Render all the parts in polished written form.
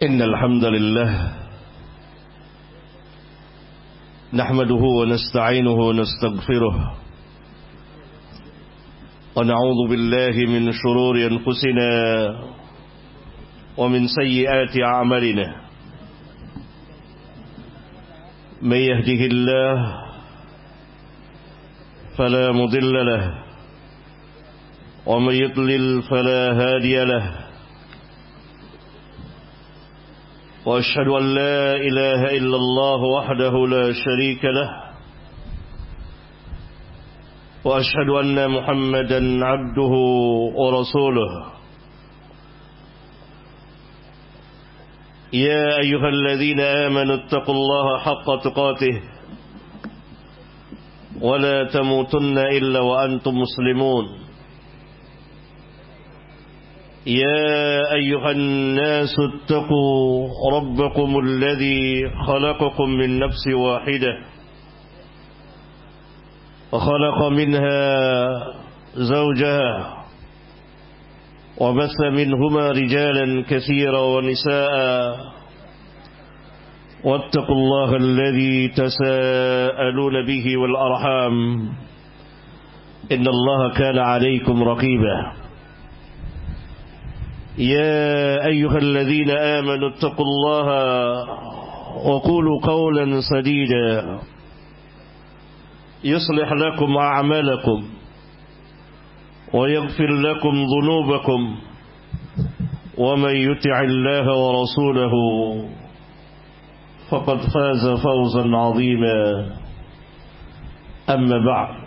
إن الحمد لله نحمده ونستعينه ونستغفره ونعوذ بالله من شرور أنفسنا ومن سيئات أعمالنا من يهده الله فلا مضل له ومن يضلل فلا هادي له وأشهد أن لا إله إلا الله وحده لا شريك له وأشهد أن محمدا عبده ورسوله يا أيها الذين آمنوا اتقوا الله حق تقاته ولا تموتن إلا وأنتم مسلمون يا أيها الناس اتقوا ربكم الذي خلقكم من نفس واحدة وخلق منها زوجها وبث منهما رجالا كثيرا ونساء واتقوا الله الذي تساءلون به والأرحام إن الله كان عليكم رقيبا يا أيها الذين آمنوا اتقوا الله وقولوا قولا سديدا يصلح لكم أعمالكم ويغفر لكم ذنوبكم ومن يطع الله ورسوله فقد فاز فوزا عظيما أما بعد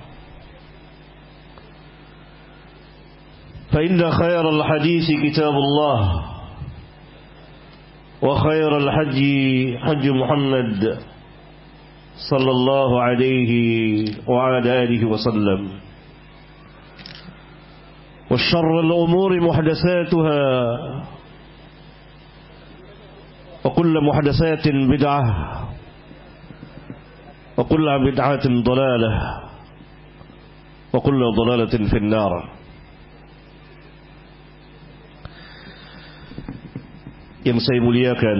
فإن خير الحديث كتاب الله وخير الحج حج محمد صلى الله عليه وعلى آله وسلم والشر الأمور محدثاتها وكل محدثات بدعة وكل بدعة ضلالة وكل ضلالة في النار. Yang saya muliakan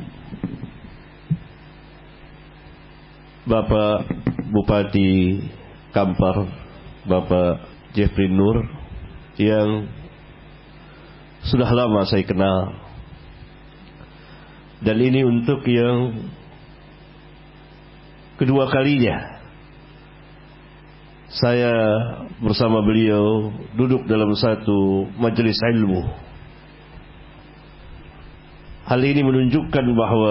Bapak Bupati Kampar, Bapak Jeffrey Nur, yang sudah lama saya kenal, dan ini untuk yang kedua kalinya saya bersama beliau duduk dalam satu majelis ilmu. Hal ini menunjukkan bahwa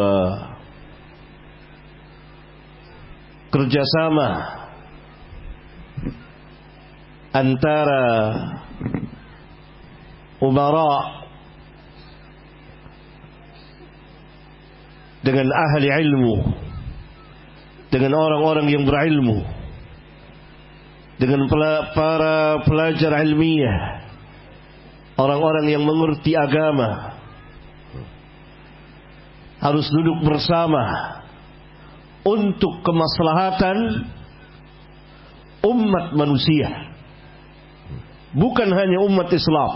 kerjasama antara umara dengan ahli ilmu, dengan orang-orang yang berilmu, dengan para pelajar ilmiah, orang-orang yang mengerti agama, harus duduk bersama untuk kemaslahatan umat manusia, bukan hanya umat Islam.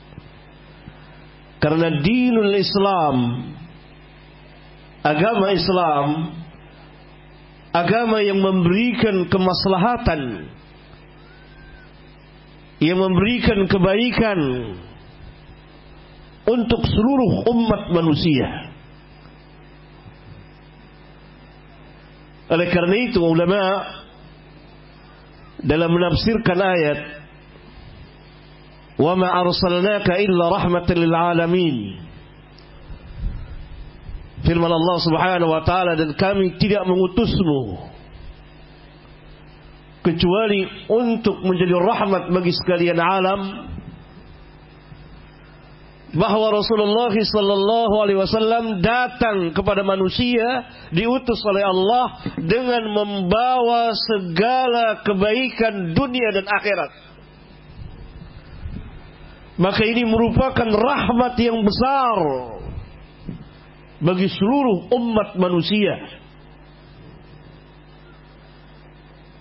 Karena dinul Islam, agama Islam, agama yang memberikan kemaslahatan, yang memberikan kebaikan untuk seluruh umat manusia. Oleh karena itu ulama dalam menafsirkan ayat wa ma arsalnaka illa rahmatan lil alamin, firman Allah Subhanahu wa taala, dan kami tidak mengutusmu kecuali untuk menjadi rahmat bagi sekalian alam, bahwa Rasulullah sallallahu alaihi wasallam datang kepada manusia, diutus oleh Allah dengan membawa segala kebaikan dunia dan akhirat. Maka ini merupakan rahmat yang besar bagi seluruh umat manusia.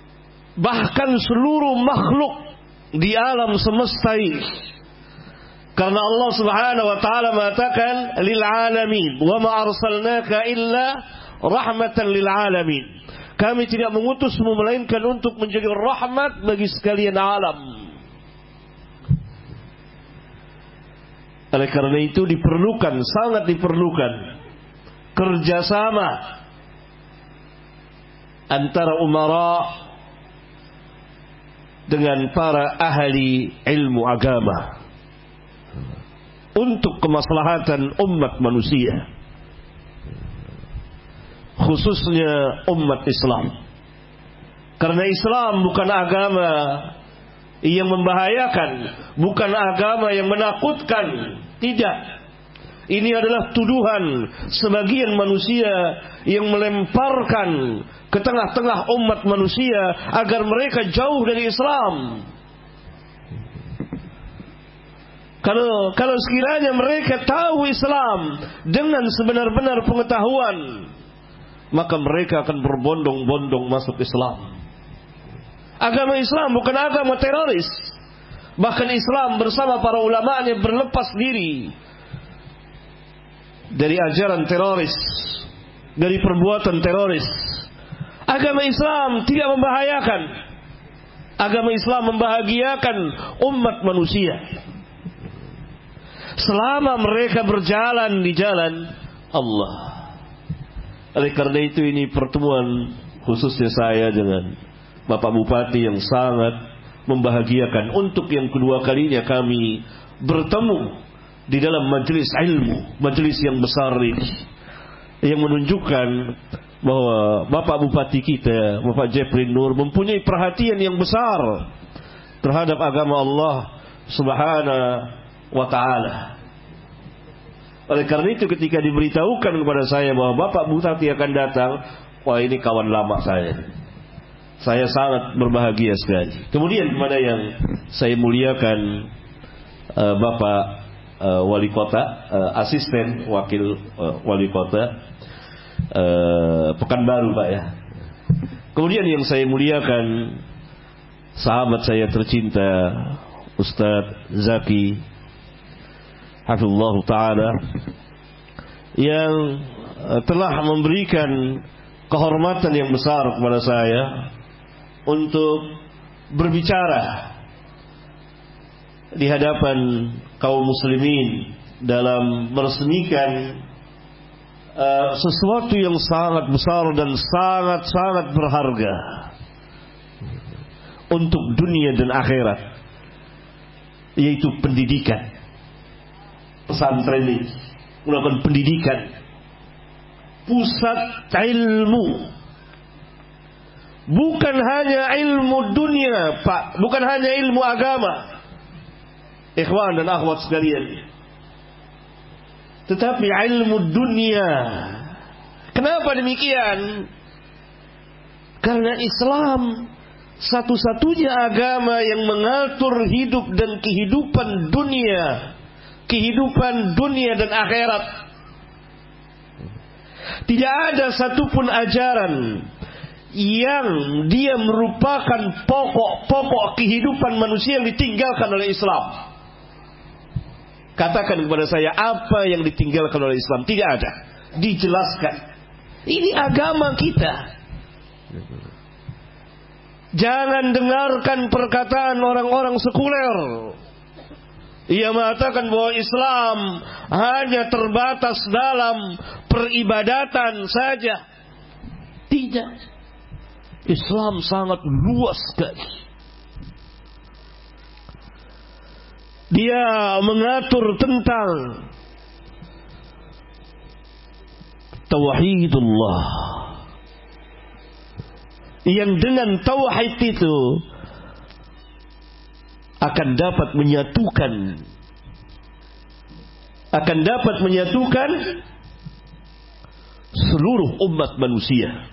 Bahkan seluruh makhluk di alam semesta ini Karena Allah Subhanahu wa taala mengatakan lil alamin, wa ma arsalnaka illa rahmatan lil alamin. Kami tidak mengutusmu melainkan untuk menjadi rahmat bagi sekalian alam. Oleh karena itu diperlukan, sangat diperlukan kerjasama antara umara dengan para ahli ilmu agama untuk kemaslahatan umat manusia, khususnya umat Islam. Karena Islam bukan agama yang membahayakan, bukan agama yang menakutkan. Tidak. Ini adalah tuduhan sebagian manusia yang melemparkan ke tengah-tengah umat manusia agar mereka jauh dari Islam. Kalau sekiranya mereka tahu Islam dengan sebenar-benar pengetahuan, maka mereka akan berbondong-bondong masuk Islam. Agama Islam bukan agama teroris. Bahkan Islam bersama para ulama'nya berlepas diri dari ajaran teroris, dari perbuatan teroris. Agama Islam tidak membahayakan. Agama Islam membahagiakan umat manusia selama mereka berjalan di jalan Allah. Oleh karena itu ini pertemuan khususnya saya dengan Bapak Bupati yang sangat membahagiakan. Untuk yang kedua kalinya kami bertemu di dalam majelis ilmu, majelis yang besar ini, yang menunjukkan bahwa Bapak Bupati kita, Bapak Jeffrey Nur, mempunyai perhatian yang besar terhadap agama Allah Subhanahu wa ta'ala. Oleh karena itu ketika diberitahukan kepada saya bahwa Bapak Bupati akan datang, wah ini kawan lama saya sangat berbahagia sekali. Kemudian kepada yang saya muliakan Bapak Wali Kota, asisten wakil Wali Kota Pekanbaru Pak ya. Kemudian yang saya muliakan sahabat saya tercinta Ustadz Zaki Hafizullah Ta'ala, yang telah memberikan kehormatan yang besar kepada saya untuk berbicara di hadapan kaum muslimin dalam meresmikan sesuatu yang sangat besar dan sangat-sangat berharga untuk dunia dan akhirat, yaitu pendidikan. Pesantren ini melakukan pendidikan, pusat ilmu. Bukan hanya ilmu dunia, Pak. Bukan hanya ilmu agama, ikhwan dan akhwat sekalian, tetapi ilmu dunia. Kenapa demikian? Karena Islam satu-satunya agama yang mengatur hidup dan kehidupan dunia dan akhirat. Tidak ada satupun ajaran yang dia merupakan pokok kehidupan manusia yang ditinggalkan oleh Islam. Katakan kepada saya, apa yang ditinggalkan oleh Islam? Tidak ada. Dijelaskan. Ini agama kita. Jangan dengarkan perkataan orang-orang sekuler. Ia mengatakan bahwa Islam hanya terbatas dalam peribadatan saja. Tidak. Islam sangat luas sekali. Dia mengatur tentang tauhidullah, yang dengan tauhid itu akan dapat menyatukan seluruh umat manusia.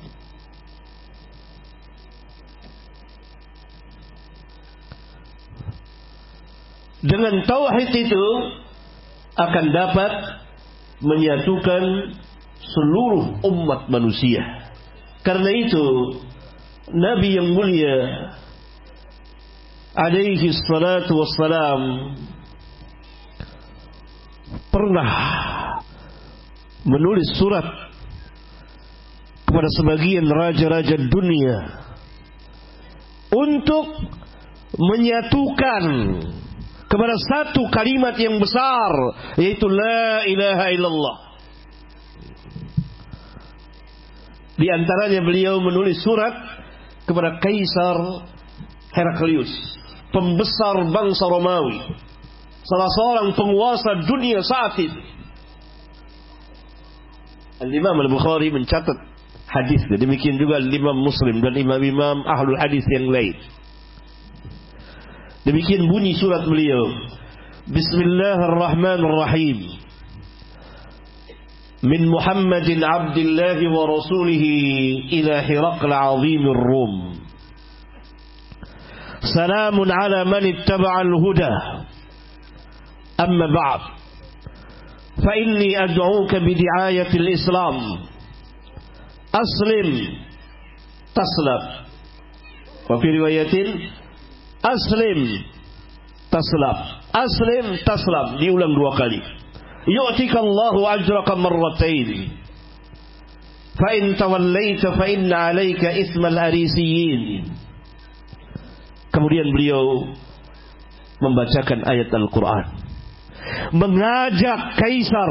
Dengan tauhid itu akan dapat menyatukan seluruh umat manusia. Karena itu Nabi yang mulia alaihi salatu wassalam pernah menulis surat kepada sebagian raja-raja dunia untuk menyatukan kepada satu kalimat yang besar, yaitu la ilaha illallah. Di antaranya beliau menulis surat kepada Kaisar Heraklius, pembesar bangsa Romawi, salah seorang penguasa dunia saat itu. Al-Imam Al-Bukhari mencatat hadis, demikian juga Al-Imam Muslim dan imam-imam ahlul hadis yang lain. Demikian bunyi surat beliau. Bismillahirrahmanirrahim. Min Muhammadin Abdillah wa Rasulihi ila Hiraql azimir Rum. Salamun ala man ittaba'al huda. Amma ba'd. Fa inni ad'uka bidi'ayatil Islam. Aslim taslam. Wa fi riwayatin aslim taslam. Aslim taslam. Diulang 2 kali. Yu'tika Allahu ajraka marratain. Fa in tawallaita fa inna 'alaika itsmal arisiyin. Kemudian beliau membacakan ayat Al-Qur'an, mengajak kaisar,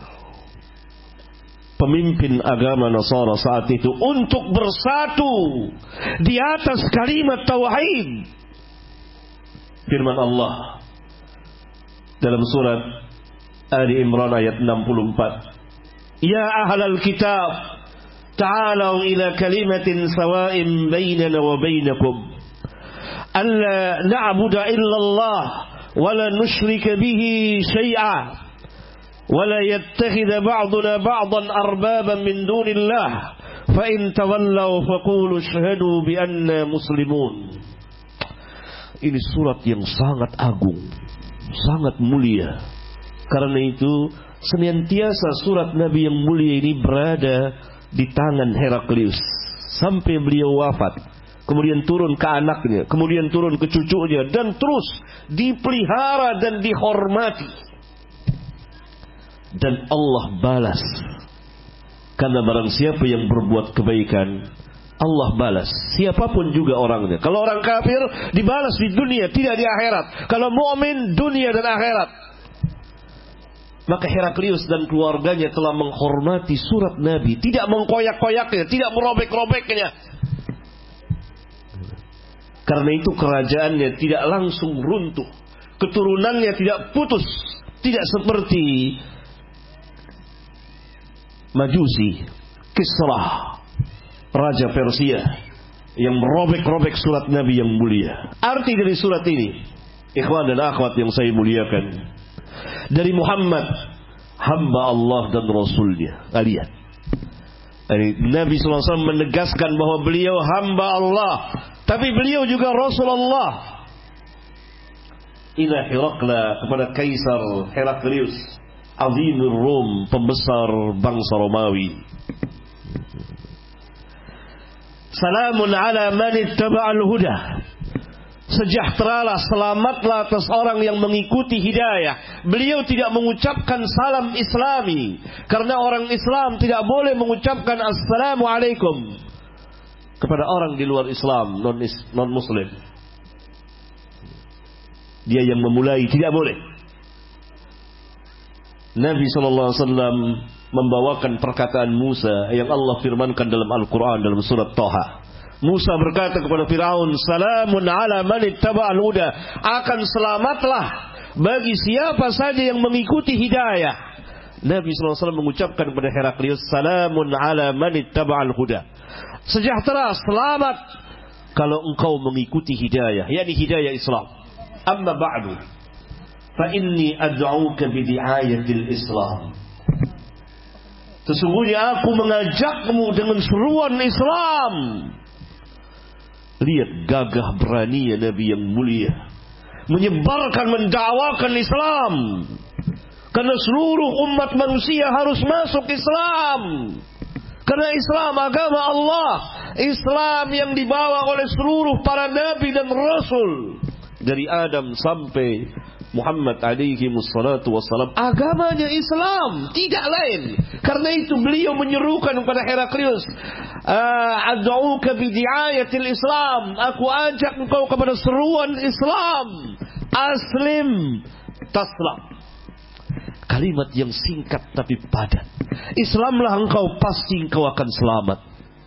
pemimpin agama Nasara saat itu, untuk bersatu di atas kalimat tauhid. Firman Allah dalam surat Ali Imran ayat 64, Ya ahlal kitab, ta'alau ila kalimatin sawa'in bainana wa bainakum, alla na'budu illallah wa la nusyrika bihi syai'a wa la yattakhidha ba'duna ba'dan arbaban min dunillah, fa in tawallaw faqulu ashhadu bi anna muslimun. Ini surat yang sangat agung, sangat mulia. Karena itu senantiasa surat Nabi yang mulia ini berada di tangan Heraklius sampai beliau wafat. Kemudian turun ke anaknya, kemudian turun ke cucunya, dan terus dipelihara dan dihormati. Dan Allah balas. Karena barang siapa yang berbuat kebaikan, Allah balas. Siapapun juga orangnya. Kalau orang kafir dibalas di dunia, tidak di akhirat. Kalau mukmin, dunia dan akhirat. Maka Heraklius dan keluarganya telah menghormati surat Nabi, tidak mengkoyak-koyaknya, tidak merobek-robeknya. Karena itu kerajaannya tidak langsung runtuh, keturunannya tidak putus, tidak seperti Majusi, Kisra, Raja Persia, yang merobek-robek surat Nabi yang mulia. Arti dari surat ini, ikhwan dan akhwat yang saya muliakan, dari Muhammad, hamba Allah dan Rasulnya. Lihat, Nabi SAW menegaskan bahwa beliau hamba Allah, tapi beliau juga Rasulullah. Ila Hiraqla, kepada Kaisar Heraklius, azimur Rum, pembesar bangsa Romawi. Salamun ala man ittaba'al huda. Sejahteralah, selamatlah atas orang yang mengikuti hidayah. Beliau tidak mengucapkan salam Islami, karena orang Islam tidak boleh mengucapkan Assalamualaikum kepada orang di luar Islam, non Muslim. Dia yang memulai, tidak boleh. Nabi SAW membawakan perkataan Musa yang Allah firmankan dalam Al-Quran dalam surat Thaha. Musa berkata kepada Firaun, Salamun ala man ittaba'al huda. Akan selamatlah bagi siapa saja yang mengikuti hidayah. Nabi SAW mengucapkan kepada Heraklius, Salamun ala man ittaba'al huda. Sejahtera, selamat kalau engkau mengikuti hidayah, yakni hidayah Islam. Amma ba'du, fa inni ad'uka bidi'ayatil Islam. Sesungguhnya aku mengajakmu dengan seruan Islam. Lihat gagah berani Nabi yang mulia, menyebarkan, mendakwakan Islam. Karena seluruh umat manusia harus masuk Islam. Karena Islam agama Allah, Islam yang dibawa oleh seluruh para nabi dan rasul, dari Adam sampai Muhammad alaihi wassalatu wassalam. Agamanya Islam, tidak lain. Karena itu beliau menyerukan kepada Heraklius, ad'uka bidi'ayatil Islam, aku ajak engkau kepada seruan Islam. Aslim taslam. Kalimat yang singkat tapi padat. Islamlah engkau, pasti engkau akan selamat.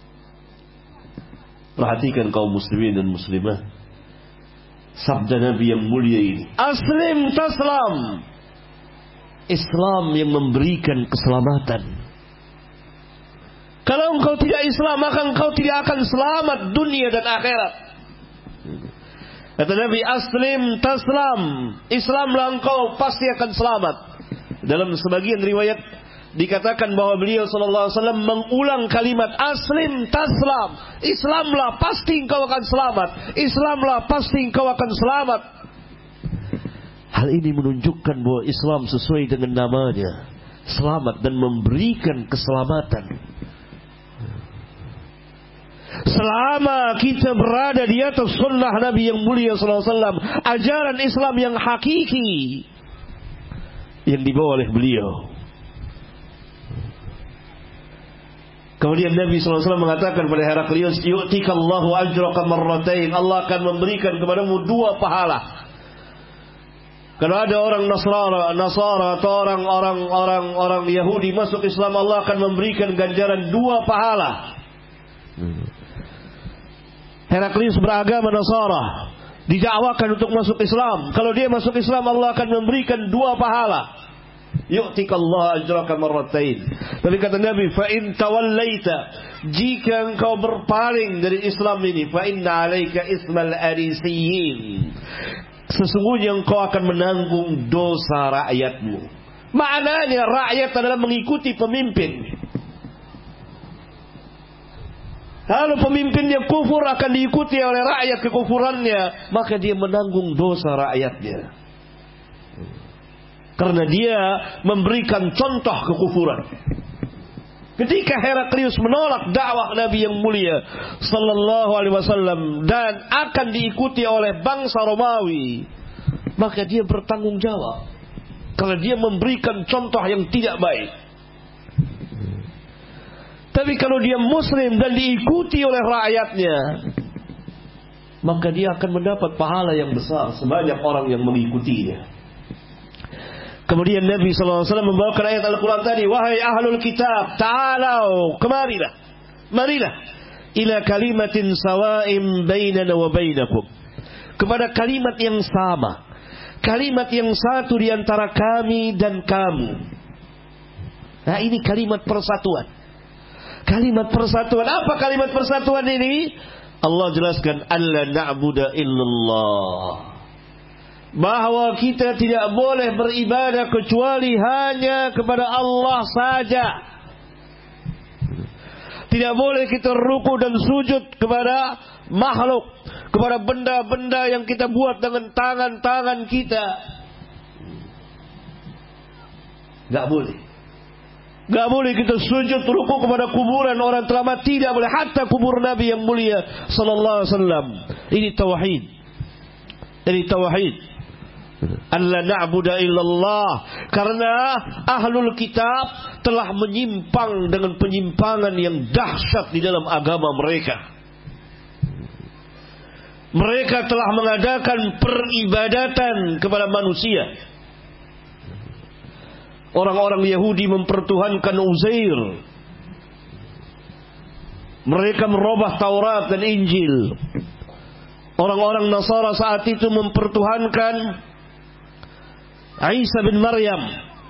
Perhatikan kaum muslimin dan muslimah, sabda Nabi yang mulia ini, aslim taslam. Islam yang memberikan keselamatan. Kalau engkau tidak Islam, maka engkau tidak akan selamat dunia dan akhirat. Kata Nabi, aslim taslam. Islamlah engkau, pasti akan selamat. Dalam sebagian riwayat dikatakan bahwa beliau sallallahu alaihi wasallam mengulang kalimat aslim taslam. Islamlah, pasti engkau akan selamat. Islamlah, pasti engkau akan selamat. Hal ini menunjukkan bahwa Islam sesuai dengan namanya, selamat dan memberikan keselamatan. Selama kita berada di atas sunnah Nabi yang mulia sallallahu alaihi wasallam, ajaran Islam yang hakiki yang dibawa oleh beliau. Kemudian Nabi SAW mengatakan kepada Heraklius, yu'tikallahu ajraka marratain. Allah akan memberikan kepadamu 2 pahala. Kalau ada orang Nasara atau orang Yahudi masuk Islam, Allah akan memberikan ganjaran 2 pahala. Heraklius beragama Nasara, didakwakan untuk masuk Islam. Kalau dia masuk Islam, Allah akan memberikan 2 pahala. Yu'tikallahu ajraka marratain. Tapi kata Nabi, fa in tawallaita, jika engkau berpaling dari Islam ini, fa inna 'alaika ismal arisiyin, sesungguhnya engkau akan menanggung dosa rakyatmu. Maknanya rakyat adalah mengikuti pemimpin. Kalau pemimpinnya kufur, akan diikuti oleh rakyat kekufurannya, maka dia menanggung dosa rakyatnya. Karena dia memberikan contoh kekufuran. Ketika Heraklius menolak dakwah Nabi yang mulia sallallahu alaihi wasallam dan akan diikuti oleh bangsa Romawi, maka dia bertanggung jawab. Karena dia memberikan contoh yang tidak baik. Tapi kalau dia muslim dan diikuti oleh rakyatnya, maka dia akan mendapat pahala yang besar sebanyak orang yang mengikutinya. Kemudian Nabi SAW membawakan ayat Al-Quran tadi, wahai ahlul kitab, ta'alau, kemarilah, marilah, ila kalimatin sawa'im bainana wa bainakum, kepada kalimat yang sama, kalimat yang satu di antara kami dan kamu. Nah, ini kalimat persatuan. Kalimat persatuan. Apa kalimat persatuan ini? Allah jelaskan, alla na'budu illallah, bahwa kita tidak boleh beribadah kecuali hanya kepada Allah saja. Tidak boleh kita ruku dan sujud kepada makhluk, kepada benda-benda yang kita buat dengan tangan-tangan kita. Gak boleh. Gak boleh kita sujud ruku kepada kuburan orang telah mati. Tidak boleh. Hatta kubur Nabi yang mulia sallallahu alaihi wasallam. Ini tauhid. Ini tauhid. Alla na'budu illallah. Karena ahlul kitab telah menyimpang dengan penyimpangan yang dahsyat di dalam agama mereka. Mereka telah mengadakan peribadatan kepada manusia. Orang-orang Yahudi mempertuhankan Uzair. Mereka merubah Taurat dan Injil. Orang-orang Nasara saat itu mempertuhankan Isa bin Maryam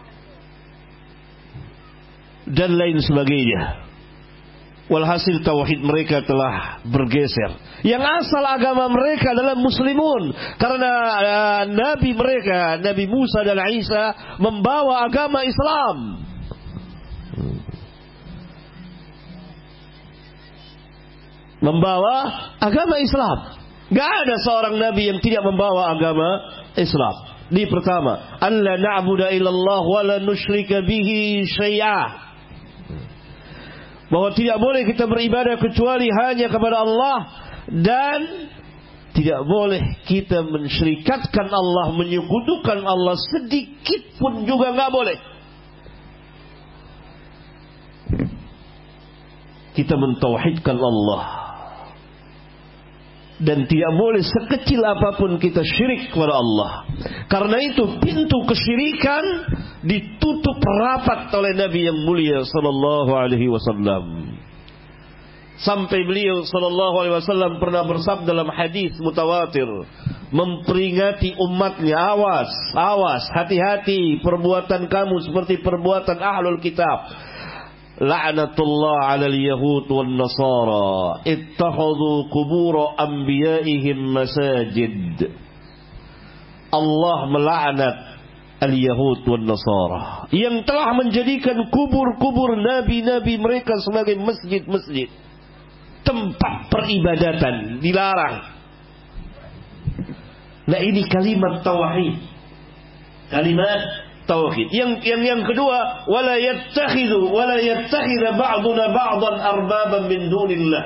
dan lain sebagainya. Walhasil tauhid mereka telah bergeser. Yang asal agama mereka adalah muslimun, karena nabi mereka, Nabi Musa dan Isa, membawa agama Islam. Membawa agama Islam. Gak ada seorang nabi yang tidak membawa agama Islam. Ini pertama, alla na'budu illallah wa la nusyrika bihi syai'a, bahwa tidak boleh kita beribadah kecuali hanya kepada Allah dan Tidak boleh kita mensyirikatkan Allah, menyekutukan Allah sedikit pun juga nggak boleh. Kita mentauhidkan Allah, dan tidak boleh sekecil apapun kita syirik kepada Allah. Karena itu pintu kesyirikan ditutup rapat oleh Nabi yang mulia sallallahu alaihi wasallam. Sampai beliau sallallahu alaihi wasallam pernah bersabda dalam hadis mutawatir, memperingati umatnya, awas, awas, hati-hati perbuatan kamu seperti perbuatan ahlul kitab. La'natullah 'alal yahud wan nasara ittakhadhu qubur anbiya'ihim masajid. Allah melaknat al-yahud wan nasara yang telah menjadikan kubur-kubur nabi-nabi mereka sebagai masjid-masjid, tempat peribadatan, dilarang. Nah, ini kalimat tauhid. Kalimat tauhid. Yang kedua, wala yattakhidha ba'duna ba'dan arbaban min dunillah.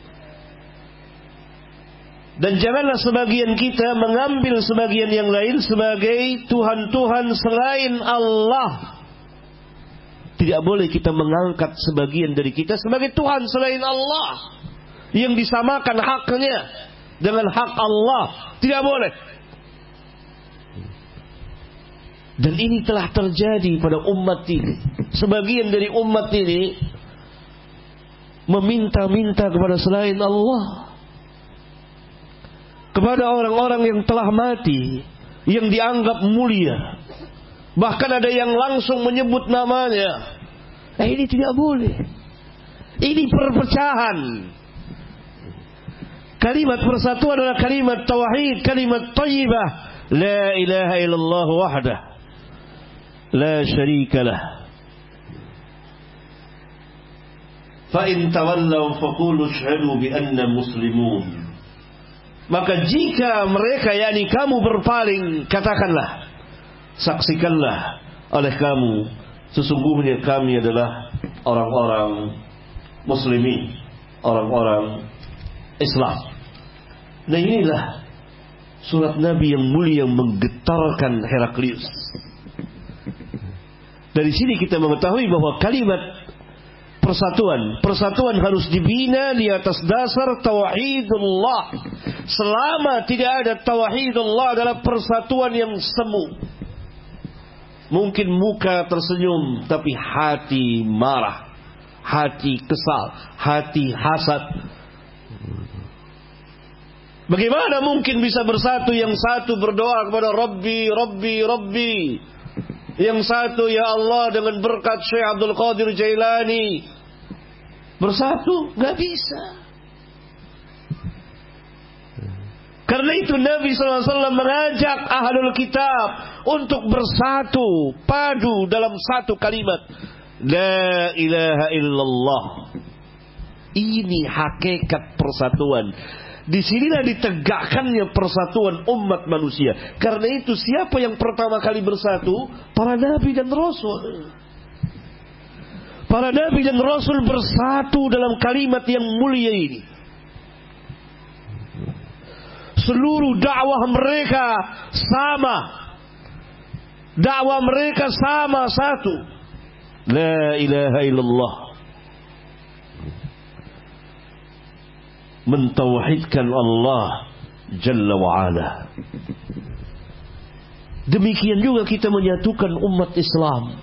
Dan janganlah sebagian kita mengambil sebagian yang lain sebagai tuhan-tuhan selain Allah. Tidak boleh kita mengangkat sebagian dari kita sebagai Tuhan selain Allah, yang disamakan haknya dengan hak Allah. Tidak boleh. Dan ini telah terjadi pada umat ini. Sebagian dari umat ini meminta-minta kepada selain Allah, kepada orang-orang yang telah mati, yang dianggap mulia. Bahkan ada yang langsung menyebut namanya. Ini tidak boleh. Ini perpecahan. Kalimat persatuan adalah kalimat tauhid, kalimat thayyibah, la ilaha illallah wahdah, la syarika lah. Fa in tawallaw faqulu ashhadu bi anna muslimun. Maka jika mereka, yakni kamu, berpaling, katakanlah, saksikanlah oleh kamu, sesungguhnya kami adalah orang-orang muslimin, orang-orang Islam. Nah, inilah surat Nabi yang mulia yang menggetarkan Heraklius. Dari sini kita mengetahui bahwa kalimat persatuan harus dibina di atas dasar tauhidullah. Selama tidak ada tauhidullah adalah persatuan yang semu. Mungkin muka tersenyum tapi hati marah, hati kesal, hati hasad. Bagaimana mungkin bisa bersatu? Yang satu berdoa kepada Rabbi, Rabbi, Rabbi. Yang satu, ya Allah, dengan berkat Syekh Abdul Qadir Jailani. Bersatu? Gak bisa. Karena itu Nabi SAW mengajak ahlul kitab untuk bersatu, padu dalam satu kalimat, la ilaha illallah. Ini hakikat persatuan. Disinilah ditegakkannya persatuan umat manusia. Karena itu siapa yang pertama kali bersatu? Para nabi dan rasul. Para nabi dan rasul bersatu dalam kalimat yang mulia ini. Seluruh dakwah mereka sama. Dakwah mereka sama, satu. La ilaha illallah. Mentauhidkan Allah Jalla wa'ala. Demikian juga kita menyatukan umat Islam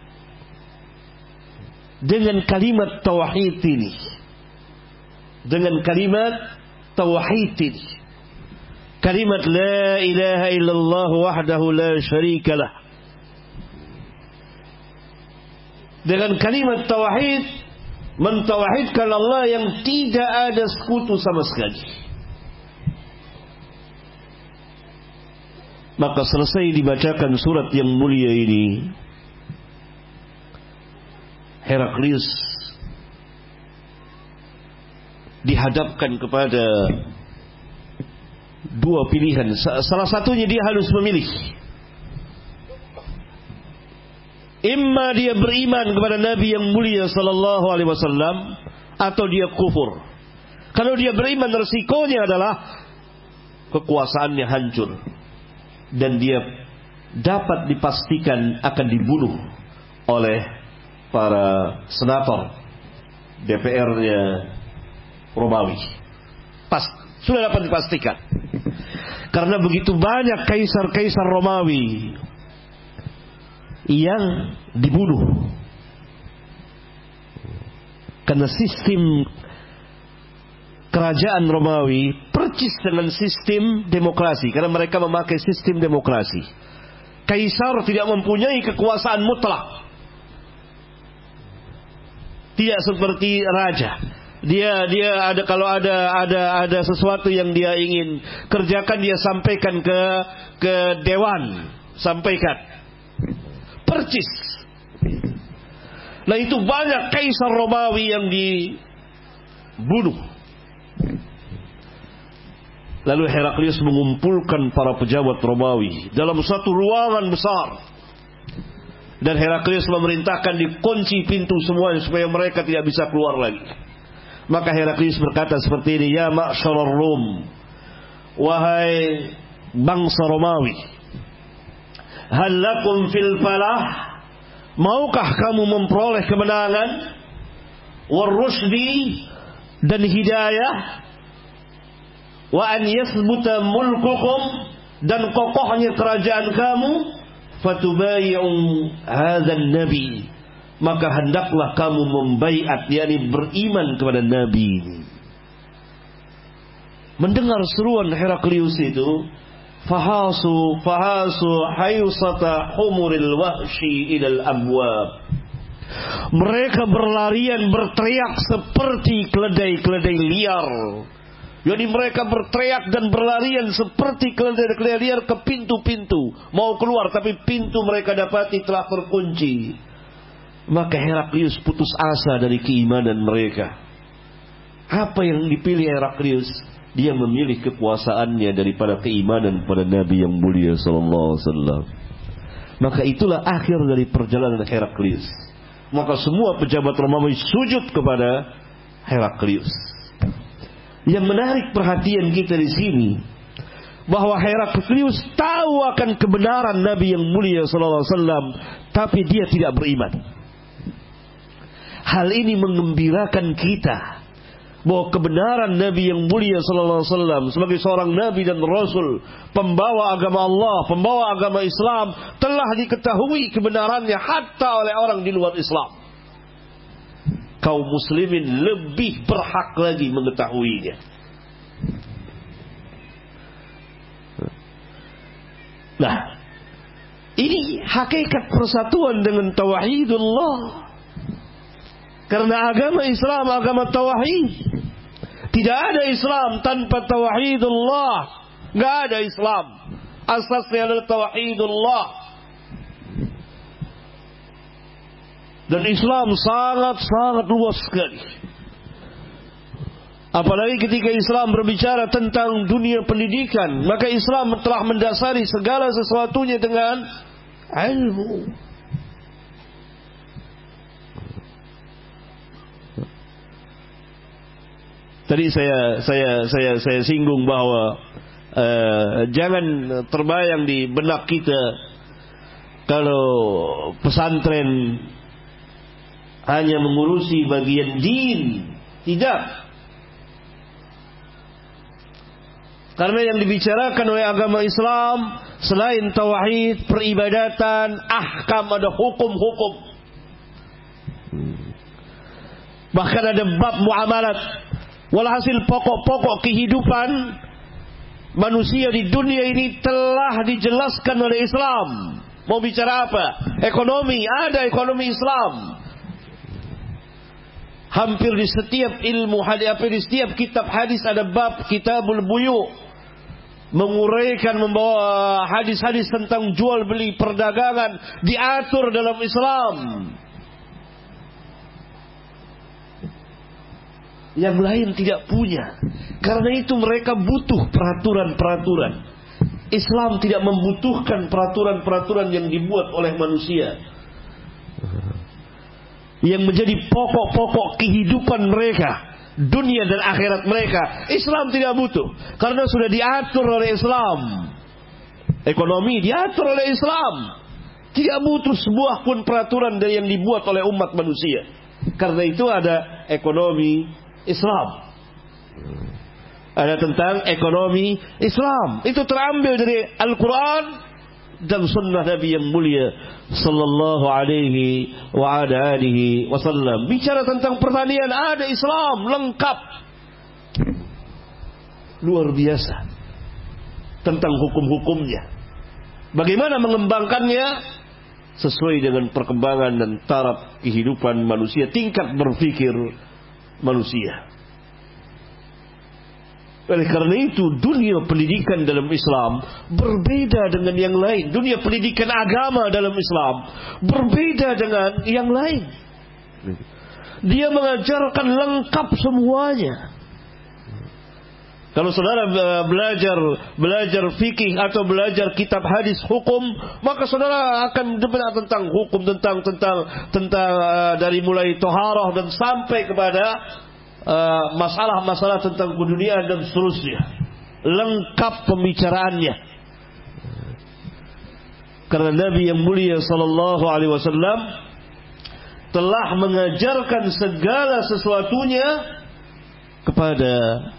dengan kalimat tauhid ini. Dengan kalimat tauhid ini. Kalimat la ilaha illallah wahdahu la syarikalah. Dengan kalimat tauhid, mentauhidkan Allah yang tidak ada sekutu sama sekali. Maka selesai dibacakan surat yang mulia ini, Heraklius dihadapkan kepada dua pilihan. Salah satunya dia harus memilih. Imma dia beriman kepada Nabi yang mulia sallallahu alaihi wasallam, atau dia kufur. Kalau dia beriman, resikonya adalah kekuasaannya hancur dan dia dapat dipastikan akan dibunuh oleh para senator DPR-nya Romawi. Sudah dapat dipastikan. Karena begitu banyak kaisar-kaisar Romawi yang dibunuh. Karena sistem kerajaan Romawi percis dengan sistem demokrasi. Karena mereka memakai sistem demokrasi. Kaisar tidak mempunyai kekuasaan mutlak. Tidak seperti raja. Dia ada, kalau ada sesuatu yang dia ingin kerjakan, dia sampaikan ke dewan, sampaikan. Percis. Nah, itu banyak kaisar Romawi yang dibunuh. Lalu Heraklius mengumpulkan para pejabat Romawi dalam satu ruangan besar. Dan Heraklius memerintahkan dikunci pintu semuanya supaya mereka tidak bisa keluar lagi. Maka Heraklius berkata seperti ini, ya ma'syarar Rum, wahai bangsa Romawi, hal lakum fil falah, maukah kamu memperoleh kemenangan, warrusydi, dan hidayah, wa an yathbuta mulkukum, dan kokohnya kerajaan kamu, fatubayi'u hadzal nabi, maka hendaklah kamu membaiat, yakni beriman kepada Nabi. Mendengar seruan Heraklius itu, fahasu haysata humuril wahshi ilal abwab. Mereka berlarian, berteriak seperti keledai-keledai liar. Jadi mereka berteriak dan berlarian seperti keledai-keledai liar ke pintu-pintu, mau keluar tapi pintu mereka dapati telah terkunci. Maka Heraklius putus asa dari keimanan mereka. Apa yang dipilih Heraklius? Dia memilih kekuasaannya daripada keimanan pada Nabi yang mulia sallallahu alaihi wasallam. Maka itulah akhir dari perjalanan Heraklius. Maka semua pejabat Romawi sujud kepada Heraklius. Yang menarik perhatian kita di sini, bahwa Heraklius tahu akan kebenaran Nabi yang mulia sallallahu alaihi wasallam, tapi dia tidak beriman. Hal ini mengembirakan kita bahwa kebenaran Nabi yang mulia sallallahu alaihi wasallam sebagai seorang nabi dan rasul, pembawa agama Allah, pembawa agama Islam, telah diketahui kebenarannya hatta oleh orang di luar Islam. Kaum muslimin lebih berhak lagi mengetahuinya. Nah, ini hakikat persatuan dengan tauhidullah. Karena agama Islam agama tauhid. Tidak ada Islam tanpa tauhidullah. Enggak ada Islam. Asasnya adalah tauhidullah. Dan Islam sangat-sangat luas sekali. Apalagi ketika Islam berbicara tentang dunia pendidikan, maka Islam telah mendasari segala sesuatunya dengan ilmu. Tadi saya singgung bahwa jangan terbayang di benak kita kalau pesantren hanya mengurusi bagian din. Tidak. Karena yang dibicarakan oleh agama Islam selain tauhid, peribadatan, ahkam, ada hukum-hukum. Bahkan ada bab muamalat. Walhasil pokok-pokok kehidupan manusia di dunia ini telah dijelaskan oleh Islam. Mau bicara apa? Ekonomi, ada ekonomi Islam. Hampir di setiap ilmu hadis, di setiap kitab hadis ada bab kitabul buyu, menguraikan, membawa hadis-hadis tentang jual beli, perdagangan diatur dalam Islam. Yang lain tidak punya. Karena itu mereka butuh peraturan-peraturan. Islam tidak membutuhkan peraturan-peraturan yang dibuat oleh manusia. Yang menjadi pokok-pokok kehidupan mereka. dunia dan akhirat mereka. Islam tidak butuh, karena sudah diatur oleh Islam. Ekonomi diatur oleh Islam. Tidak butuh sebuah pun peraturan dari yang dibuat oleh umat manusia. Karena itu ada ekonomi Islam. Ada tentang ekonomi Islam. Itu terambil dari Al-Quran dan sunnah Nabi yang mulia sallallahu alaihi wa ala alihi wasallam. Bicara tentang pertanian, ada Islam lengkap, luar biasa, tentang hukum-hukumnya, bagaimana mengembangkannya sesuai dengan perkembangan dan taraf kehidupan manusia, tingkat berpikir manusia. Oleh karena itu, dunia pendidikan dalam Islam berbeda dengan yang lain. Dunia pendidikan agama dalam Islam berbeda dengan yang lain. Dia mengajarkan lengkap semuanya. Kalau saudara belajar fikih atau belajar kitab hadis hukum, maka saudara akan mendengar tentang hukum, tentang dari mulai toharoh dan sampai kepada masalah-masalah tentang keduniaan dan seterusnya. Lengkap pembicaraannya. Karena Nabi yang mulia sallallahu alaihi wasallam telah mengajarkan segala sesuatunya kepada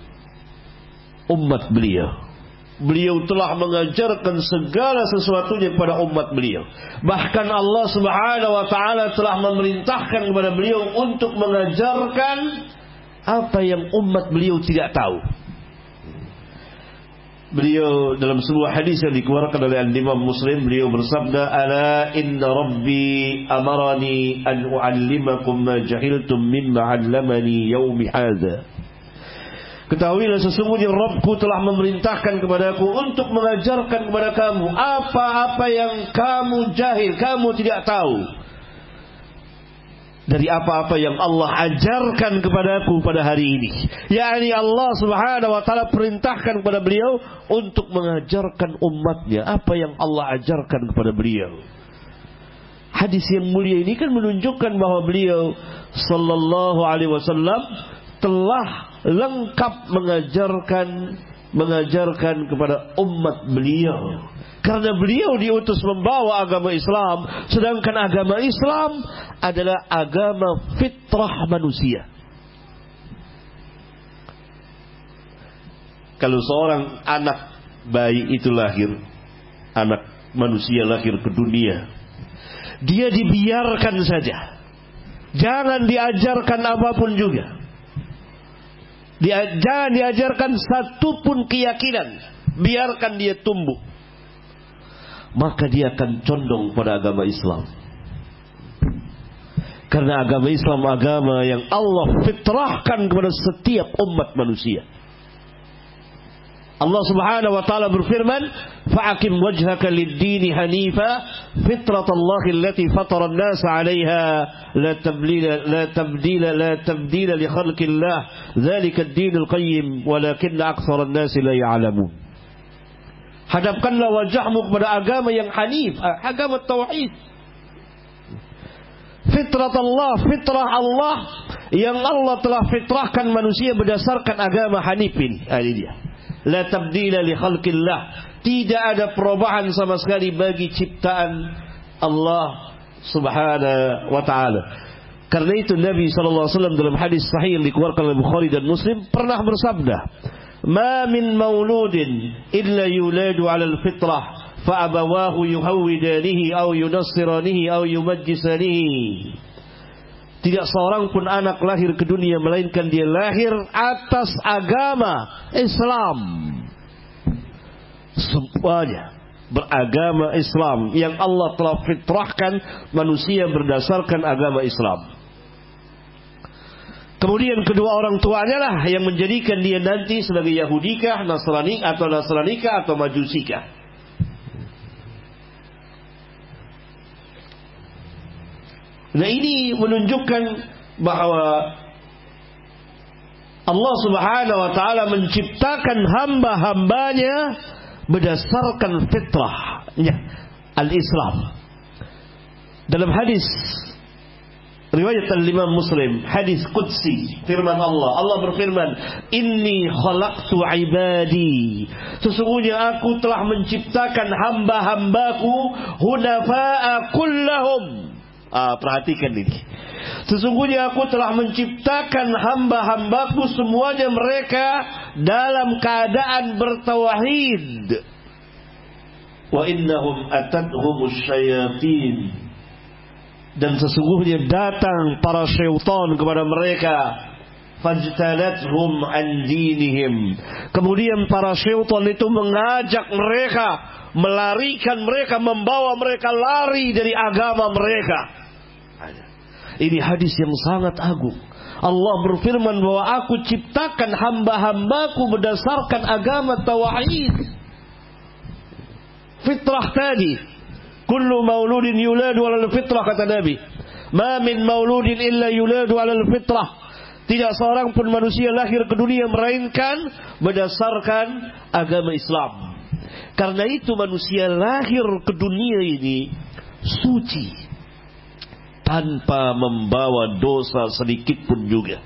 umat beliau. Beliau telah mengajarkan segala sesuatunya kepada umat beliau. Bahkan Allah Subhanahu wa taala telah memerintahkan kepada beliau untuk mengajarkan apa yang umat beliau tidak tahu. Beliau dalam sebuah hadis yang dikeluarkan oleh Imam Muslim, beliau bersabda, "Ala inna rabbi amarani an u'allimakum ma jahiltum mimma 'allamani yaumi hadza." Ketahuilah sesungguhnya Rabbku telah memerintahkan kepadaku untuk mengajarkan kepada kamu apa-apa yang kamu jahil, kamu tidak tahu, dari apa-apa yang Allah ajarkan kepadaku pada hari ini. yakni Allah Subhanahu wa taala perintahkan kepada beliau untuk mengajarkan umatnya apa yang Allah ajarkan kepada beliau. Hadis yang mulia ini kan menunjukkan bahwa beliau sallallahu alaihi wasallam telah lengkap mengajarkan kepada umat beliau. Karena beliau diutus membawa agama Islam, sedangkan agama Islam adalah agama fitrah manusia. Kalau seorang anak bayi itu lahir, anak manusia lahir ke dunia, dia dibiarkan saja, jangan diajarkan apapun juga. Jangan diajarkan satupun keyakinan, biarkan dia tumbuh, maka dia akan condong pada agama Islam. Karena agama Islam agama yang Allah fitrahkan kepada setiap umat manusia. Allah Subhanahu wa taala berfirman, "Fa'aqim wajhaka lid-dini hanifa fitratallahi allati fatara an-nasa 'alayha la tabdila li khalqillah dzalika ad-dinul qayyim walakinna aktsara an-nasi la ya'lamun." Hadapkanlah wajahmu kepada agama yang hanif, agama tauhid. Fitrat Allah, fitrah Allah yang Allah telah fitrahkan manusia berdasarkan agama hanif ini. Ini dia. La tabdila li khalqillah. Tidak ada perubahan sama sekali bagi ciptaan Allah Subhanahu wa taala. Karena itu Nabi sallallahu alaihi wasallam dalam hadis sahih yang dikeluarkan oleh Bukhari dan Muslim pernah bersabda, "Ma min mauludin illa yuladu 'ala al-fitrah fa abawahu yuhawwidanihi aw yunassiranihi aw yumajjisanihi." Tidak seorang pun anak lahir ke dunia melainkan dia lahir atas agama Islam. Semuanya beragama Islam yang Allah telah fitrahkan manusia berdasarkan agama Islam. Kemudian kedua orang tuanya lah yang menjadikan dia nanti sebagai Yahudikah, Nasranikah atau Majusikah. Nah, ini menunjukkan bahwa Allah Subhanahu wa taala menciptakan hamba-hambanya berdasarkan fitrahnya al-Islam. Dalam hadis Riwayat Al-Imam Muslim, hadis qudsi, firman Allah. Allah berfirman, "Inni khalaqtu ibadi." Sesungguhnya aku telah menciptakan hamba-hambaku hunafa'a kullahum. Perhatikan ini. Sesungguhnya aku telah menciptakan hamba-hambaku semuanya mereka dalam keadaan bertauhid. Wa innahum atadhumus syayatin. Dan sesungguhnya datang para syaitan kepada mereka, fajtalathum an dinihim. Kemudian para syaitan itu mengajak mereka, melarikan mereka, membawa mereka lari dari agama mereka. Ini hadis yang sangat agung. Allah berfirman bahwa aku ciptakan hamba-hambaku berdasarkan agama tauhid. Fitrah tadi. Kullu mauludin yuladu 'alal fitrah, kata Nabi. Ma min mauludin illa yuladu 'alal fitrah. Tidak seorang pun manusia lahir ke dunia melainkan berdasarkan agama Islam. Karena itu manusia lahir ke dunia ini suci, tanpa membawa dosa sedikit pun juga.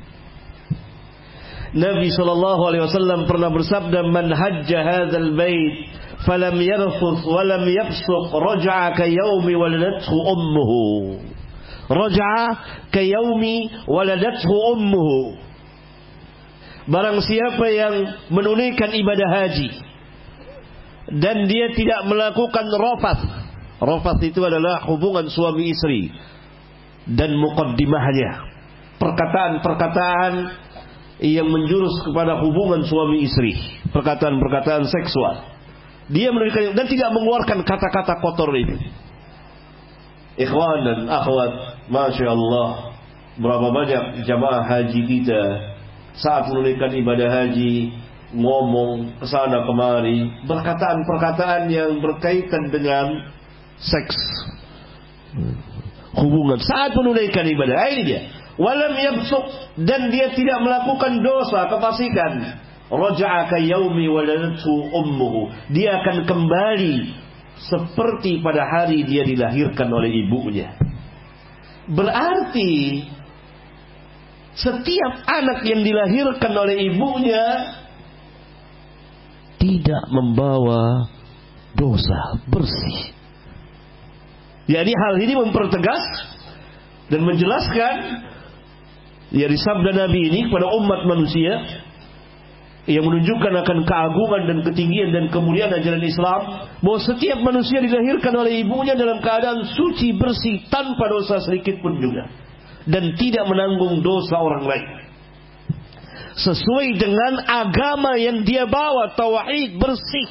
Nabi SAW pernah bersabda, "Man hajja hadzal bait falam yarfuth walam yafsuq raja'a ka yaumi waladathu ummuhu." Raja'a ka yaumi waladathu ummuhu. Barang siapa yang menunaikan ibadah haji dan dia tidak melakukan rafath. Rafath itu adalah hubungan suami istri dan muqaddimahnya, perkataan-perkataan yang menjurus kepada hubungan suami istri, perkataan-perkataan seksual. Dia menunaikan dan tidak mengeluarkan kata-kata kotor itu. Ikhwan dan akhwat, Masya Allah, berapa banyak jamaah haji kita saat menunaikan ibadah haji ngomong kesana kemari, perkataan-perkataan yang berkaitan dengan seks, hubungan saat menunaikan ibadah. Ini dia. Walam yabsuq, dan dia tidak melakukan dosa, kefasikan. Raja'a ka yaumi waladathu ummuhu. Dia akan kembali seperti pada hari dia dilahirkan oleh ibunya. Berarti setiap anak yang dilahirkan oleh ibunya tidak membawa dosa, bersih. Jadi hal ini mempertegas dan menjelaskan dari sabda Nabi ini kepada umat manusia yang menunjukkan akan keagungan dan ketinggian dan kemuliaan ajaran Islam, bahwa setiap manusia dilahirkan oleh ibunya dalam keadaan suci, bersih, tanpa dosa sedikit pun juga, dan tidak menanggung dosa orang lain, sesuai dengan agama yang dia bawa, tauhid, bersih.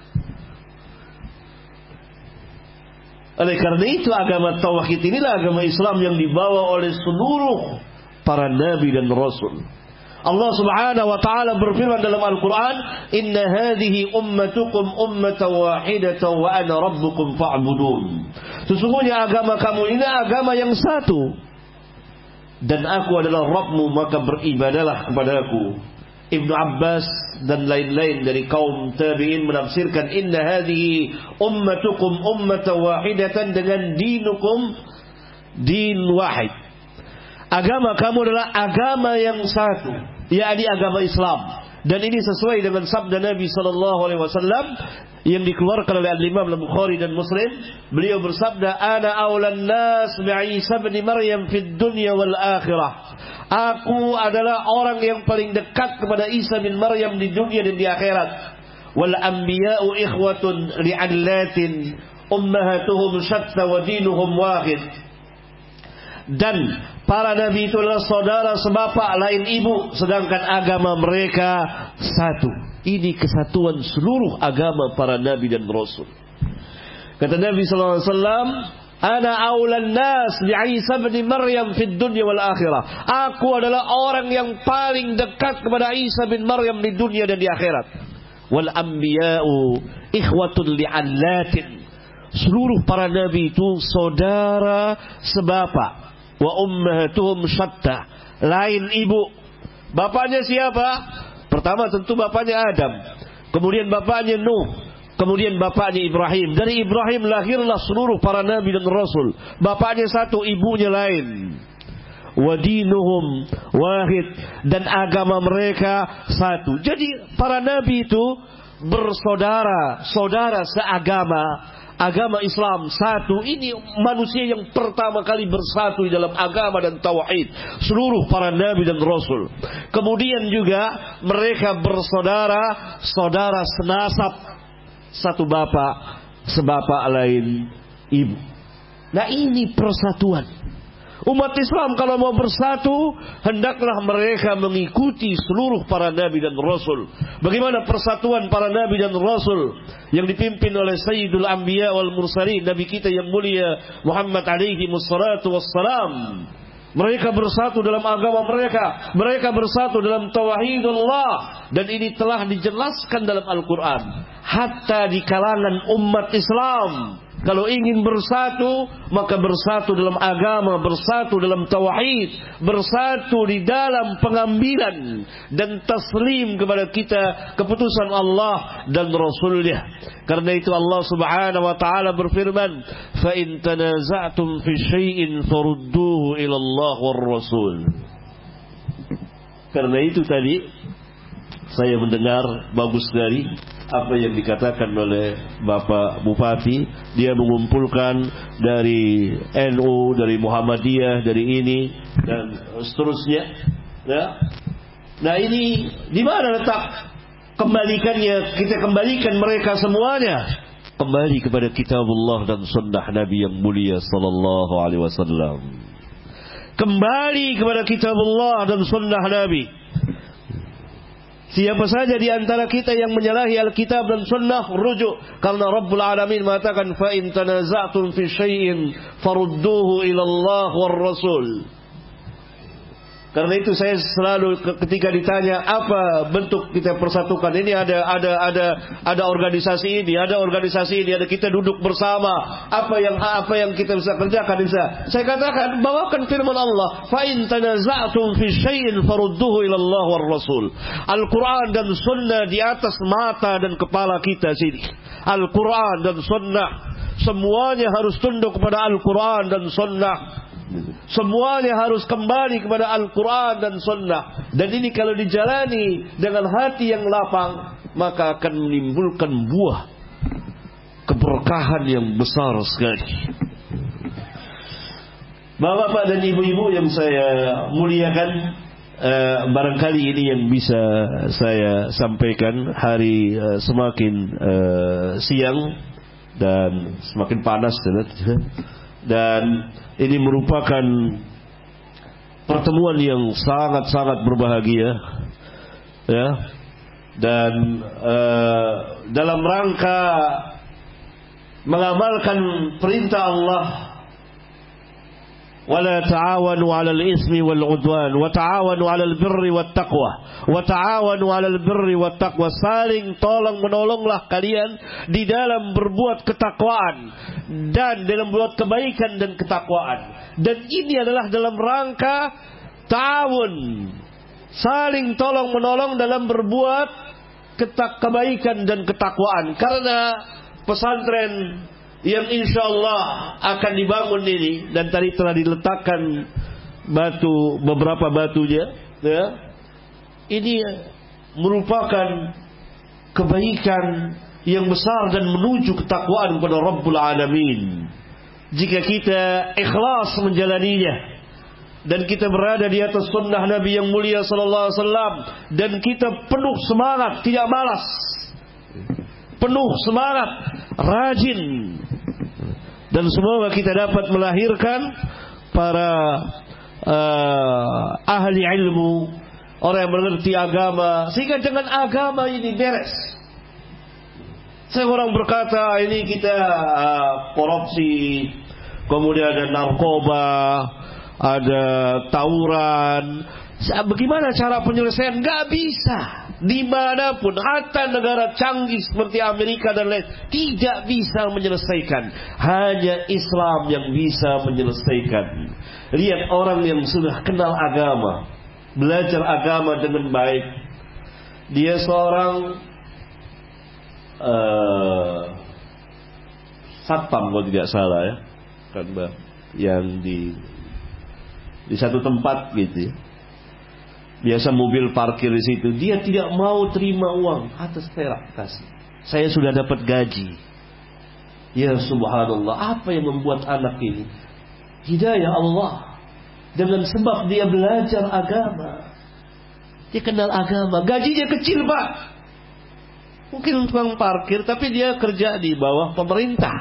Oleh karena itu agama tauhid inilah agama Islam yang dibawa oleh seluruh para nabi dan rasul. Allah Subhanahu wa taala berfirman dalam Al-Qur'an, "Inna hadhihi ummatukum ummatan wahidatan wa ana rabbukum fa'budun." Sesungguhnya agama kamu ini agama yang satu, dan aku adalah Rabbmu, maka beribadalah kepadaku. Ibnu Abbas dan lain-lain dari kaum tabi'in menafsirkan inna hadhihi ummatukum ummatan wahidatan dengan dinukum din wahid. Agama kamu adalah agama yang satu, yakni agama Islam. Dan ini sesuai dengan sabda Nabi SAW yang dikeluarkan oleh Al-Imam Al-Bukhari dan Muslim. Beliau bersabda, "Ana awlan nas bi Isa bin Maryam fid dunya wal akhirah." Aku adalah orang yang paling dekat kepada Isa bin Maryam di dunia dan di akhirat. Wal anbiya'u ikhwatun li'allatin ummahatuhum syatta wa dinuhum wahid. Dan para nabi itu adalah saudara sebapak lain ibu, sedangkan agama mereka satu. Ini kesatuan seluruh agama para nabi dan rasul. Kata Nabi SAW, "Ana aulan nas bi Isa bin Maryam fid dunya wal akhirah." Aku adalah orang yang paling dekat kepada Isa bin Maryam di dunia dan di akhirat. Wal anbiya'u ikhwatun li'allatin. Seluruh para nabi itu saudara sebapak. Wa ummahatuhum syatta, lain ibu. Bapaknya siapa? Pertama tentu bapaknya Adam, kemudian bapaknya Nuh, kemudian bapaknya Ibrahim. Dari Ibrahim lahirlah seluruh para nabi dan rasul. Bapaknya satu, ibunya lain. wa dinuhum wahid, dan agama mereka satu. Jadi para nabi itu bersaudara, saudara seagama. Agama Islam satu. Ini manusia yang pertama kali bersatu di dalam agama dan tauhid, seluruh para nabi dan rasul. Kemudian juga mereka bersaudara, saudara senasab, satu bapak, sebapak lain ibu. Nah, ini persatuan. Umat Islam kalau mau bersatu, hendaklah mereka mengikuti seluruh para nabi dan rasul. Bagaimana persatuan para nabi dan rasul yang dipimpin oleh Sayyidul Anbiya wal Mursalin, nabi kita yang mulia Muhammad alaihi wassalatu wassalam. Mereka bersatu dalam agama mereka, mereka bersatu dalam tauhidullah, dan ini telah dijelaskan dalam Al-Quran. Hatta di kalangan umat Islam, kalau ingin bersatu, maka bersatu dalam agama, bersatu dalam tauhid, bersatu di dalam pengambilan dan taslim kepada kita keputusan Allah dan Rasulnya. Karena itu Allah Subhanahu wa taala berfirman, "Fa in tanaza'tum fi syai'in farudduhu ila Allah war Rasul." Karena itu tadi saya mendengar bagus sekali apa yang dikatakan oleh Bapak Bupati. Dia mengumpulkan dari NU, dari Muhammadiyah, dari ini dan seterusnya. Ya. Nah, ini di mana letak kembalikannya? Kita kembalikan mereka semuanya kembali kepada kitabullah dan sunnah Nabi yang mulia sallallahu alaihi wasallam. Kembali kepada kitabullah dan sunnah Nabi. Siapa saja di antara kita yang menyalahi Alkitab dan Sunnah, rujuk, karena Rabbul Alamin mengatakan, fa in tanaza'tum fi syai'in farudduhu ila Allah war Rasul. Karena itu saya selalu ketika ditanya apa bentuk kita persatukan, ini ada organisasi ini, ada organisasi ini, ada kita duduk bersama, apa yang kita bisa kerjakan bisa. Saya katakan, bawakan firman Allah, fa in tanaza'tum fi syai'in farudduhu ila Allah war Rasul. Al-Qur'an dan Sunnah di atas mata dan kepala kita sini. Al-Qur'an dan Sunnah, semuanya harus tunduk kepada Al-Qur'an dan Sunnah. Semuanya harus kembali kepada Al-Quran dan Sunnah. Dan ini kalau dijalani dengan hati yang lapang, maka akan menimbulkan buah keberkahan yang besar sekali. Bapak-bapak dan ibu-ibu yang saya muliakan, barangkali ini yang bisa saya sampaikan. Hari semakin siang dan semakin panas, dan ini merupakan pertemuan yang sangat-sangat berbahagia, ya. Dan dalam rangka mengamalkan perintah Allah, wala ta'awanu 'alal ismi wal 'udwan wa ta'awanu 'alal birri wat taqwa wa ta'awanu 'alal birri wat taqwa. Saling tolong menolonglah kalian di dalam berbuat ketakwaan dan dalam berbuat kebaikan dan ketakwaan. Dan ini adalah dalam rangka ta'awun, saling tolong menolong dalam berbuat kebaikan dan ketakwaan. Karena pesantren yang insya Allah akan dibangun ini, dan tadi telah diletakkan beberapa batunya, ya, ini merupakan kebaikan yang besar dan menuju ketakwaan kepada Rabbul Alamin. Jika kita ikhlas menjalaninya dan kita berada di atas sunnah Nabi yang mulia sallallahu alaihi wasallam, dan kita penuh semangat, tidak malas, penuh semangat, rajin, dan semoga kita dapat melahirkan para ahli ilmu, orang yang mengerti agama, sehingga dengan agama ini beres. Seorang berkata, ini kita korupsi, kemudian ada narkoba, ada tawuran. Bagaimana cara penyelesaian? Gak bisa. Dimanapun, hatta negara canggih seperti Amerika dan lain, tidak bisa menyelesaikan. Hanya Islam yang bisa menyelesaikan. Lihat orang yang sudah kenal agama, belajar agama dengan baik. Dia seorang satpam kalau tidak salah, ya, kan, yang di di satu tempat gitu ya. Biasa mobil parkir di situ, dia tidak mau terima uang atas perak kasih. Saya sudah dapat gaji. Ya subhanallah, apa yang membuat anak ini? Hidayah Allah. Dengan sebab dia belajar agama. Dia kenal agama. Gajinya kecil, Pak. Mungkin tukang parkir, tapi dia kerja di bawah pemerintah.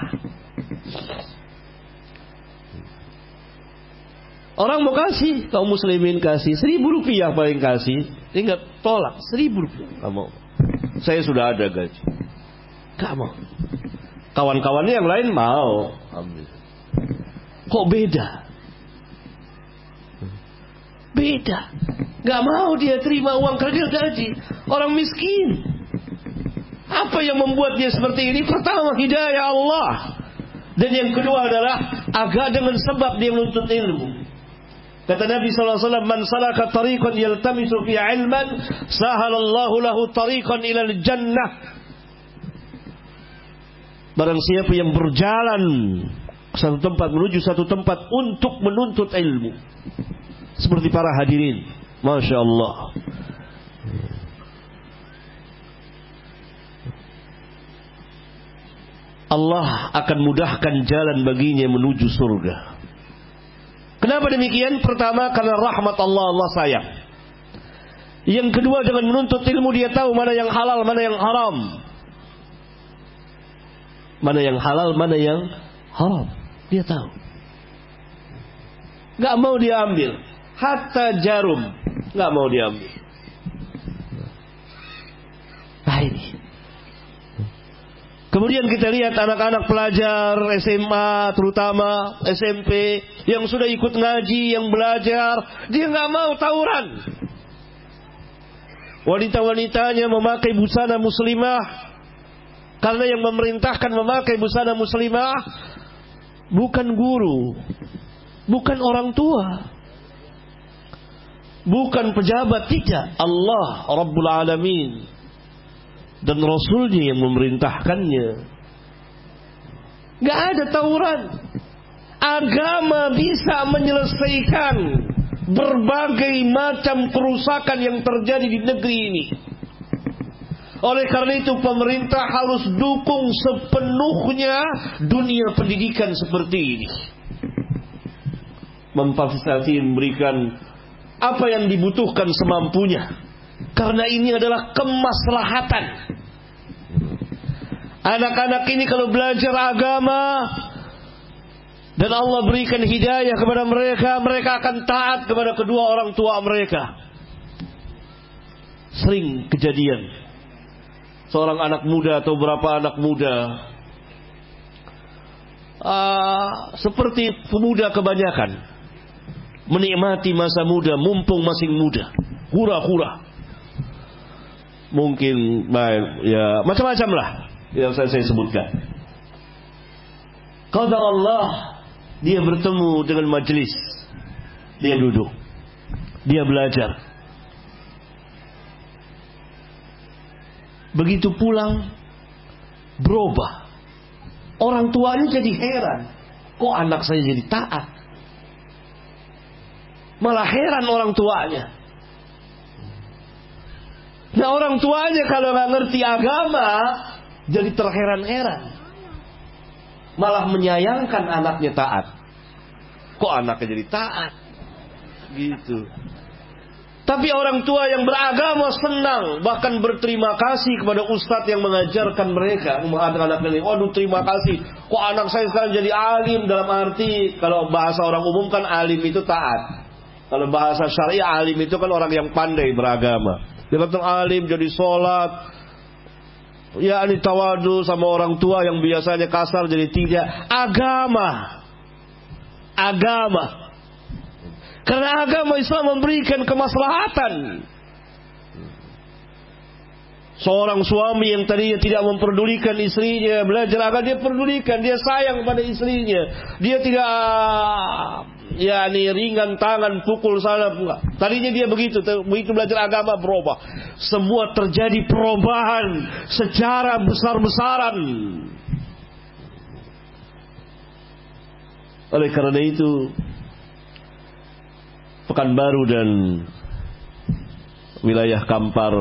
Orang mau kasih, kaum muslimin kasih 1.000 rupiah paling kasih, tinggal tolak 1.000 rupiah. Gak mau. Saya sudah ada gaji. Gak mau. Kawan-kawannya yang lain mau. Kok beda? Beda. Gak mau dia terima uang kerja gaji. Orang miskin. Apa yang membuat dia seperti ini? Pertama, hidayah Allah. Dan yang kedua adalah agak dengan sebab dia menuntut ilmu. Kata Nabi SAW, man salaka tariqan yaltamisu fi ilman, sahalallahu lahu tariqan ilal jannah. Barang siapa yang berjalan ke satu tempat menuju satu tempat untuk menuntut ilmu, seperti para hadirin, Masya Allah, Allah akan mudahkan jalan baginya menuju surga. Kenapa demikian? Pertama, karena rahmat Allah, Allah sayang. Yang kedua, dengan menuntut ilmu dia tahu mana yang halal, mana yang haram. Mana yang halal, mana yang haram. Dia tahu. Gak mau dia ambil. Hatta jarum gak mau dia ambil. Nah ini. Kemudian kita lihat anak-anak pelajar SMA, terutama SMP, yang sudah ikut ngaji, yang belajar, dia nggak mau tawuran. Wanita-wanitanya memakai busana muslimah, karena yang memerintahkan memakai busana muslimah bukan guru, bukan orang tua, bukan pejabat, tidak, Allah Rabbul Alamin dan Rasulnya yang memerintahkannya. Gak ada tawuran. Agama bisa menyelesaikan berbagai macam kerusakan yang terjadi di negeri ini. Oleh karena itu pemerintah harus dukung sepenuhnya dunia pendidikan seperti ini. Memfasilitasi, memberikan apa yang dibutuhkan semampunya. Karena ini adalah kemaslahatan. Anak-anak ini kalau belajar agama dan Allah berikan hidayah kepada mereka, mereka akan taat kepada kedua orang tua mereka. Sering kejadian seorang anak muda atau beberapa anak muda seperti pemuda kebanyakan, menikmati masa muda, mumpung masih muda, hura-hura. Mungkin ya macam-macam lah yang saya sebutkan. Qadar Allah, dia bertemu dengan majelis, dia duduk, dia belajar. Begitu pulang berubah. Orang tuanya jadi heran, kok anak saya jadi taat? Malah heran orang tuanya. Nah orang tuanya kalau nggak ngerti agama jadi terheran-heran, malah menyayangkan anaknya taat. Kok anaknya jadi taat? Gitu. Tapi orang tua yang beragama senang, bahkan berterima kasih kepada ustadz yang mengajarkan mereka, anak-anak ini. Waduh, terima kasih. Kok anak saya sekarang jadi alim, dalam arti kalau bahasa orang umum kan alim itu taat. Kalau bahasa syariah alim itu kan orang yang pandai beragama. Dia kata alim jadi sholat, ya ini tawadu sama orang tua yang biasanya kasar jadi tidak. Agama. Karena agama Islam memberikan kemaslahatan. Seorang suami yang tadinya tidak memperdulikan istrinya, belajar agama, dia pedulikan, dia sayang pada istrinya. Dia tidak ringan tangan pukul sana, enggak. Tadinya dia begitu belajar agama berubah. Semua terjadi perubahan secara besar-besaran. Oleh karena itu Pekanbaru dan wilayah Kampar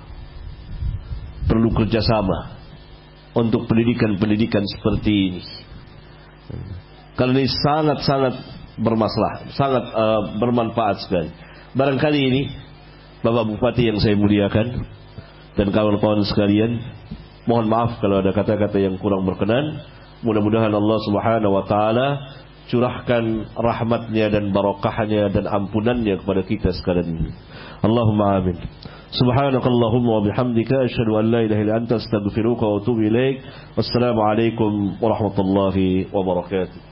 perlu kerjasama untuk pendidikan-pendidikan seperti ini. Karena ini sangat-sangat bermasalah, sangat bermanfaat sekali. Barangkali ini Bapak Bupati yang saya muliakan dan kawan-kawan sekalian, mohon maaf kalau ada kata-kata yang kurang berkenan. Mudah-mudahan Allah Subhanahu wa taala curahkan rahmatnya dan barakahnya dan ampunannya kepada kita sekalian. Allahumma amin. Subhanakallahumma wa bihamdika asyhadu an la ilaha illa anta astaghfiruka wa atubu ilaik. Wassalamu alaikum warahmatullahi wabarakatuh.